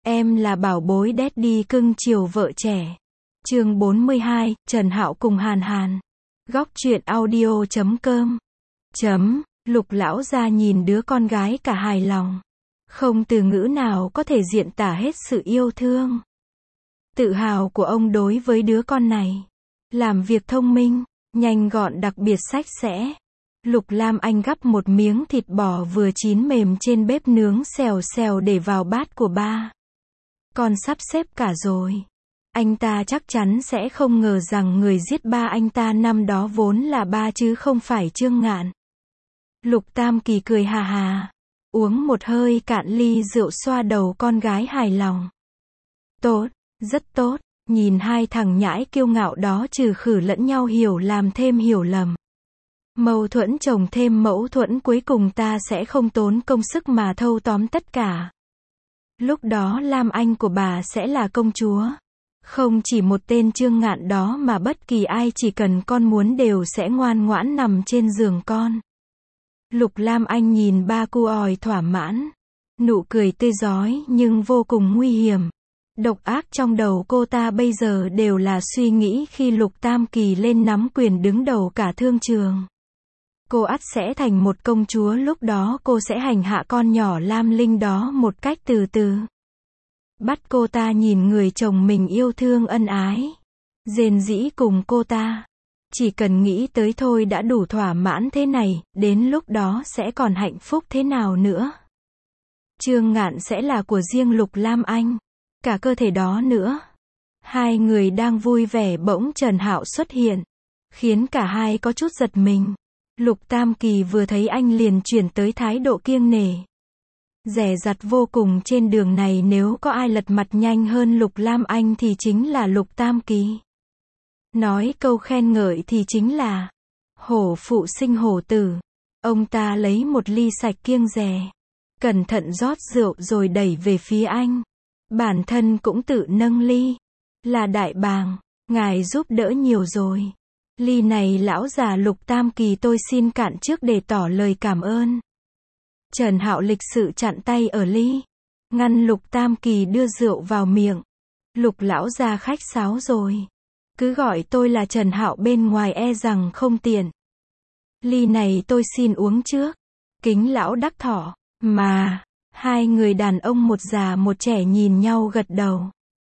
Em là bảo bối daddy cưng chiều vợ trẻ. Chương 42, Trần Hạo cùng Hàn Hàn. Góc truyện audio.com. Lục lão gia nhìn đứa con gái cả hài lòng. Không từ ngữ nào có thể diễn tả hết sự yêu thương, tự hào của ông đối với đứa con này. Làm việc thông minh, nhanh gọn đặc biệt sạch sẽ. Lục Lam Anh gắp một miếng thịt bò vừa chín mềm trên bếp nướng xèo xèo để vào bát của ba. Con sắp xếp cả rồi. Anh ta chắc chắn sẽ không ngờ rằng người giết ba anh ta năm đó vốn là ba chứ không phải Trương Ngạn. Lục Tam Kỳ cười hà hà, uống một hơi cạn ly rượu xoa đầu con gái hài lòng. Tốt, rất tốt, nhìn hai thằng nhãi kiêu ngạo đó trừ khử lẫn nhau hiểu làm thêm hiểu lầm. Mâu thuẫn chồng thêm mâu thuẫn, cuối cùng ta sẽ không tốn công sức mà thâu tóm tất cả. Lúc đó Lam Anh của bà sẽ là công chúa. Không chỉ một tên Trương Ngạn đó mà bất kỳ ai chỉ cần con muốn đều sẽ ngoan ngoãn nằm trên giường con. Lục Lam Anh nhìn ba cu òi thỏa mãn. Nụ cười tươi rói nhưng vô cùng nguy hiểm. Độc ác trong đầu cô ta bây giờ đều là suy nghĩ khi Lục Tam Kỳ lên nắm quyền đứng đầu cả thương trường. Cô ắt sẽ thành một công chúa, lúc đó cô sẽ hành hạ con nhỏ Lam Linh đó một cách từ từ. Bắt cô ta nhìn người chồng mình yêu thương ân ái, rền rĩ cùng cô ta. Chỉ cần nghĩ tới thôi đã đủ thỏa mãn thế này, đến lúc đó sẽ còn hạnh phúc thế nào nữa. Trương Ngạn sẽ là của riêng Lục Lam Anh, cả cơ thể đó nữa. Hai người đang vui vẻ bỗng Trần Hạo xuất hiện, khiến cả hai có chút giật mình. Lục Tam Kỳ vừa thấy anh liền chuyển tới thái độ kiêng nể, dè dặt vô cùng. Trên đường này nếu có ai lật mặt nhanh hơn Lục Lam Anh thì chính là Lục Tam Kỳ. Nói câu khen ngợi thì chính là hổ phụ sinh hổ tử. Ông ta lấy một ly sạch kiêng dè, cẩn thận rót rượu rồi đẩy về phía anh. Bản thân cũng tự nâng ly. Là đại bàng, ngài giúp đỡ nhiều rồi. Ly này lão già Lục Tam Kỳ tôi xin cạn trước để tỏ lời cảm ơn. Trần Hạo lịch sự chặn tay ở ly, ngăn Lục Tam Kỳ đưa rượu vào miệng. Lục lão già khách sáo rồi. Cứ gọi tôi là Trần Hạo, bên ngoài e rằng không tiện. Ly này tôi xin uống trước. Kính lão đắc thọ. Mà, hai người đàn ông một già một trẻ nhìn nhau gật đầu.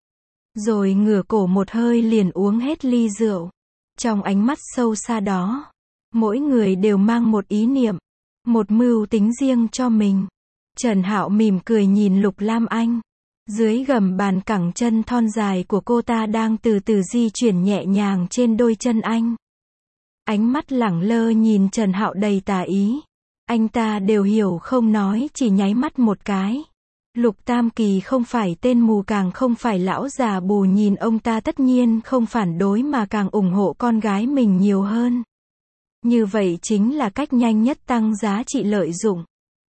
Rồi ngửa cổ một hơi liền uống hết ly rượu. Trong ánh mắt sâu xa đó, mỗi người đều mang một ý niệm, một mưu tính riêng cho mình. Trần Hạo mỉm cười nhìn Lục Lam Anh. Dưới gầm bàn cẳng chân thon dài của cô ta đang từ từ di chuyển nhẹ nhàng trên đôi chân anh. Ánh mắt lẳng lơ nhìn Trần Hạo đầy tà ý. Anh ta đều hiểu không nói, chỉ nháy mắt một cái. Lục Tam Kỳ không phải tên mù, càng không phải lão già bù, nhìn ông ta tất nhiên không phản đối mà càng ủng hộ con gái mình nhiều hơn. Như vậy chính là cách nhanh nhất tăng giá trị lợi dụng.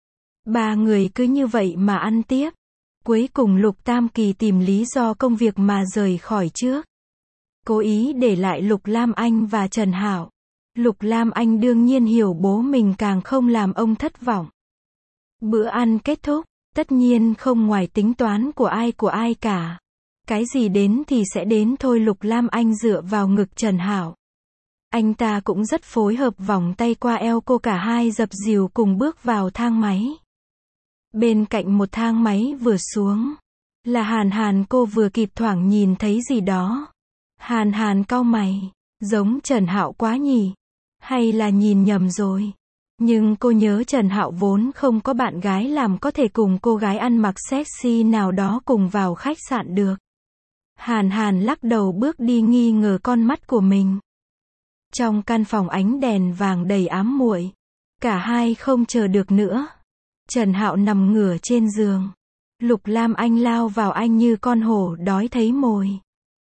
Ba người cứ như vậy mà ăn tiếp. Cuối cùng Lục Tam Kỳ tìm lý do công việc mà rời khỏi trước. Cố ý để lại Lục Lam Anh và Trần Hạo. Lục Lam Anh đương nhiên hiểu bố mình, càng không làm ông thất vọng. Bữa ăn kết thúc, tất nhiên không ngoài tính toán của ai cả. Cái gì đến thì sẽ đến thôi. Lục Lam Anh dựa vào ngực Trần Hạo. Anh ta cũng rất phối hợp, vòng tay qua eo cô, cả hai dập dìu cùng bước vào thang máy. Bên cạnh một thang máy vừa xuống là Hàn Hàn, cô vừa kịp thoảng nhìn thấy gì đó. Hàn Hàn cau mày, giống Trần Hạo quá nhỉ? Hay là nhìn nhầm rồi? Nhưng cô nhớ Trần Hạo vốn không có bạn gái làm có thể cùng cô gái ăn mặc sexy nào đó cùng vào khách sạn được. Hàn Hàn lắc đầu bước đi, nghi ngờ con mắt của mình. Trong căn phòng ánh đèn vàng đầy ám muội, cả hai không chờ được nữa. Trần Hạo nằm ngửa trên giường. Lục Lam Anh lao vào anh như con hổ đói thấy mồi.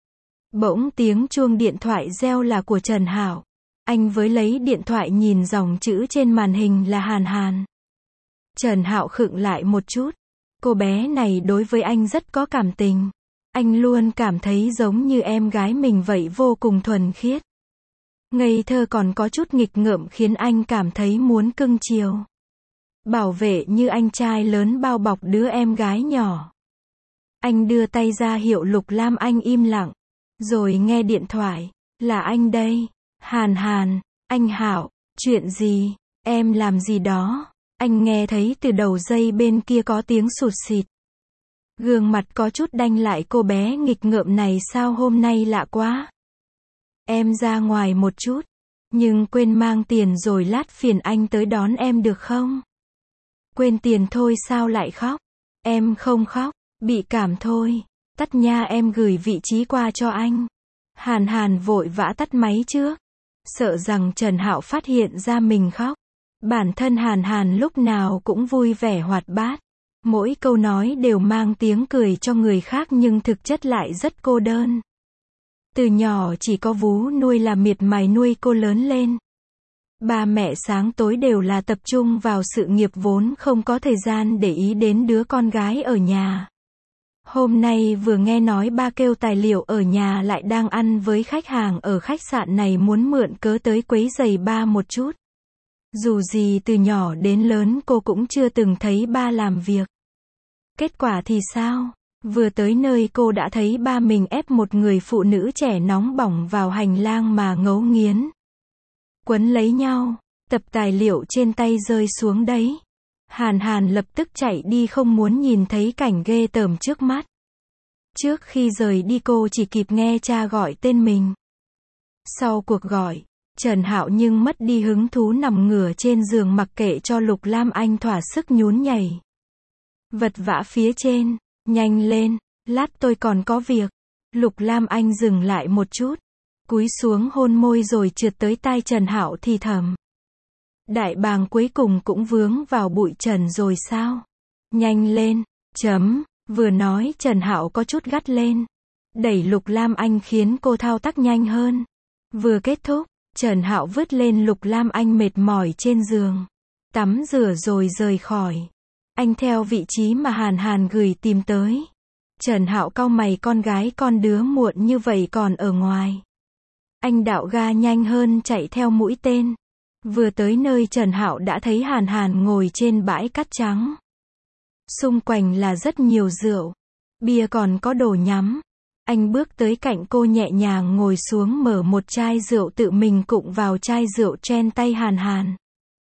Bỗng tiếng chuông điện thoại reo là của Trần Hạo. Anh với lấy điện thoại, nhìn dòng chữ trên màn hình là Hàn Hàn. Trần Hạo khựng lại một chút. Cô bé này đối với anh rất có cảm tình. Anh luôn cảm thấy giống như em gái mình vậy, vô cùng thuần khiết. Ngây thơ còn có chút nghịch ngợm, khiến anh cảm thấy muốn cưng chiều. Bảo vệ như anh trai lớn bao bọc đứa em gái nhỏ. Anh đưa tay ra hiệu Lục Lam Anh im lặng. Rồi nghe điện thoại. Là anh đây. Hàn Hàn, anh Hạo, chuyện gì? Em làm gì đó? Anh nghe thấy từ đầu dây bên kia có tiếng sụt sịt. Gương mặt có chút đanh lại, cô bé nghịch ngợm này sao hôm nay lạ quá. Em ra ngoài một chút, nhưng quên mang tiền rồi, lát phiền anh tới đón em được không? Quên tiền thôi sao lại khóc? Em không khóc, bị cảm thôi. Tắt nha, em gửi vị trí qua cho anh. Hàn Hàn vội vã tắt máy trước, sợ rằng Trần Hạo phát hiện ra mình khóc. Bản thân Hàn Hàn lúc nào cũng vui vẻ hoạt bát. Mỗi câu nói đều mang tiếng cười cho người khác nhưng thực chất lại rất cô đơn. Từ nhỏ chỉ có vú nuôi là miệt mài nuôi cô lớn lên. Ba mẹ sáng tối đều là tập trung vào sự nghiệp vốn không có thời gian để ý đến đứa con gái ở nhà. Hôm nay vừa nghe nói ba kêu tài liệu ở nhà lại đang ăn với khách hàng ở khách sạn này, muốn mượn cớ tới quấy rầy ba một chút. Dù gì từ nhỏ đến lớn cô cũng chưa từng thấy ba làm việc. Kết quả thì sao? Vừa tới nơi cô đã thấy ba mình ép một người phụ nữ trẻ nóng bỏng vào hành lang mà ngấu nghiến. Quấn lấy nhau, tập tài liệu trên tay rơi xuống đấy. Hàn Hàn lập tức chạy đi, không muốn nhìn thấy cảnh ghê tởm trước mắt. Trước khi rời đi cô chỉ kịp nghe cha gọi tên mình. Sau cuộc gọi, Trần Hạo nhưng mất đi hứng thú, nằm ngửa trên giường mặc kệ cho Lục Lam Anh thỏa sức nhún nhảy. Vật vã phía trên, nhanh lên, lát tôi còn có việc. Lục Lam Anh dừng lại một chút, cúi xuống hôn môi rồi trượt tới tai Trần Hạo thì thầm. Đại bàng cuối cùng cũng vướng vào bụi trần rồi sao? Nhanh lên, vừa nói Trần Hạo có chút gắt lên. Đẩy Lục Lam Anh khiến cô thao tác nhanh hơn. Vừa kết thúc, Trần Hạo vứt lên Lục Lam Anh mệt mỏi trên giường. Tắm rửa rồi rời khỏi. Anh theo vị trí mà Hàn Hàn gửi tìm tới. Trần Hạo cau mày, con gái con đứa muộn như vậy còn ở ngoài. Anh đạo ga nhanh hơn chạy theo mũi tên. Vừa tới nơi Trần Hạo đã thấy Hàn Hàn ngồi trên bãi cát trắng. Xung quanh là rất nhiều rượu, bia, còn có đồ nhắm. Anh bước tới cạnh cô, nhẹ nhàng ngồi xuống mở một chai rượu, tự mình cụng vào chai rượu trên tay Hàn Hàn.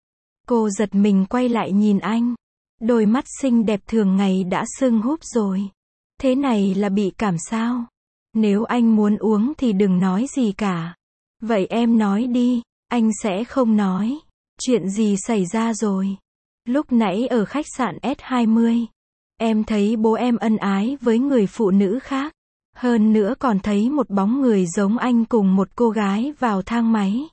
Cô giật mình quay lại nhìn anh. Đôi mắt xinh đẹp thường ngày đã sưng húp rồi. Thế này là bị cảm sao? Nếu anh muốn uống thì đừng nói gì cả. Vậy em nói đi. Anh sẽ không nói. Chuyện gì xảy ra rồi? Lúc nãy ở khách sạn S20, em thấy bố em ân ái với người phụ nữ khác. Hơn nữa còn thấy một bóng người giống anh cùng một cô gái vào thang máy.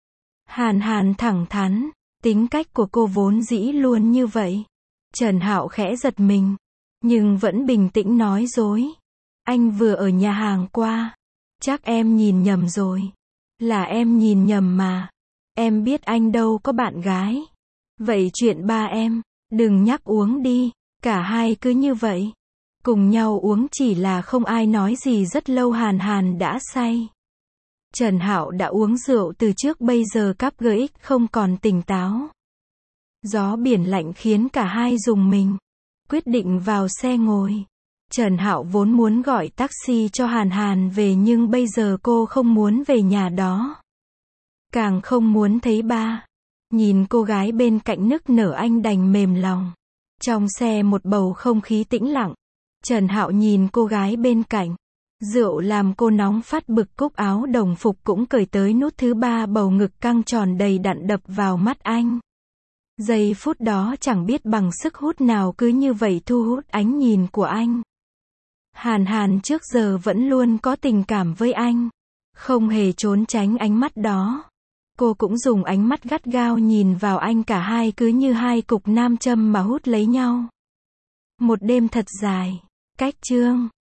Hàn Hàn thẳng thắn, tính cách của cô vốn dĩ luôn như vậy. Trần Hạo khẽ giật mình, nhưng vẫn bình tĩnh nói dối. Anh vừa ở nhà hàng qua. Chắc em nhìn nhầm rồi. Là em nhìn nhầm mà. Em biết anh đâu có bạn gái. Vậy chuyện ba em, đừng nhắc uống đi. Cả hai cứ như vậy, cùng nhau uống, chỉ là không ai nói gì. Rất lâu Hàn Hàn đã say. Trần Hạo đã uống rượu từ trước, bây giờ cắp GX không còn tỉnh táo. Gió biển lạnh khiến cả hai rùng mình. Quyết định vào xe ngồi. Trần Hạo vốn muốn gọi taxi cho Hàn Hàn về, nhưng bây giờ cô không muốn về nhà đó. Càng không muốn thấy ba. Nhìn cô gái bên cạnh nức nở, anh đành mềm lòng. Trong xe một bầu không khí tĩnh lặng. Trần Hạo nhìn cô gái bên cạnh. Rượu làm cô nóng phát bực, cúc áo đồng phục cũng cởi tới nút thứ 3, bầu ngực căng tròn đầy đặn đập vào mắt anh. Giây phút đó chẳng biết bằng sức hút nào cứ như vậy thu hút ánh nhìn của anh. Hàn Hàn trước giờ vẫn luôn có tình cảm với anh, không hề trốn tránh ánh mắt đó. Cô cũng dùng ánh mắt gắt gao nhìn vào anh, cả hai cứ như hai cục nam châm mà hút lấy nhau. Một đêm thật dài. Cách chương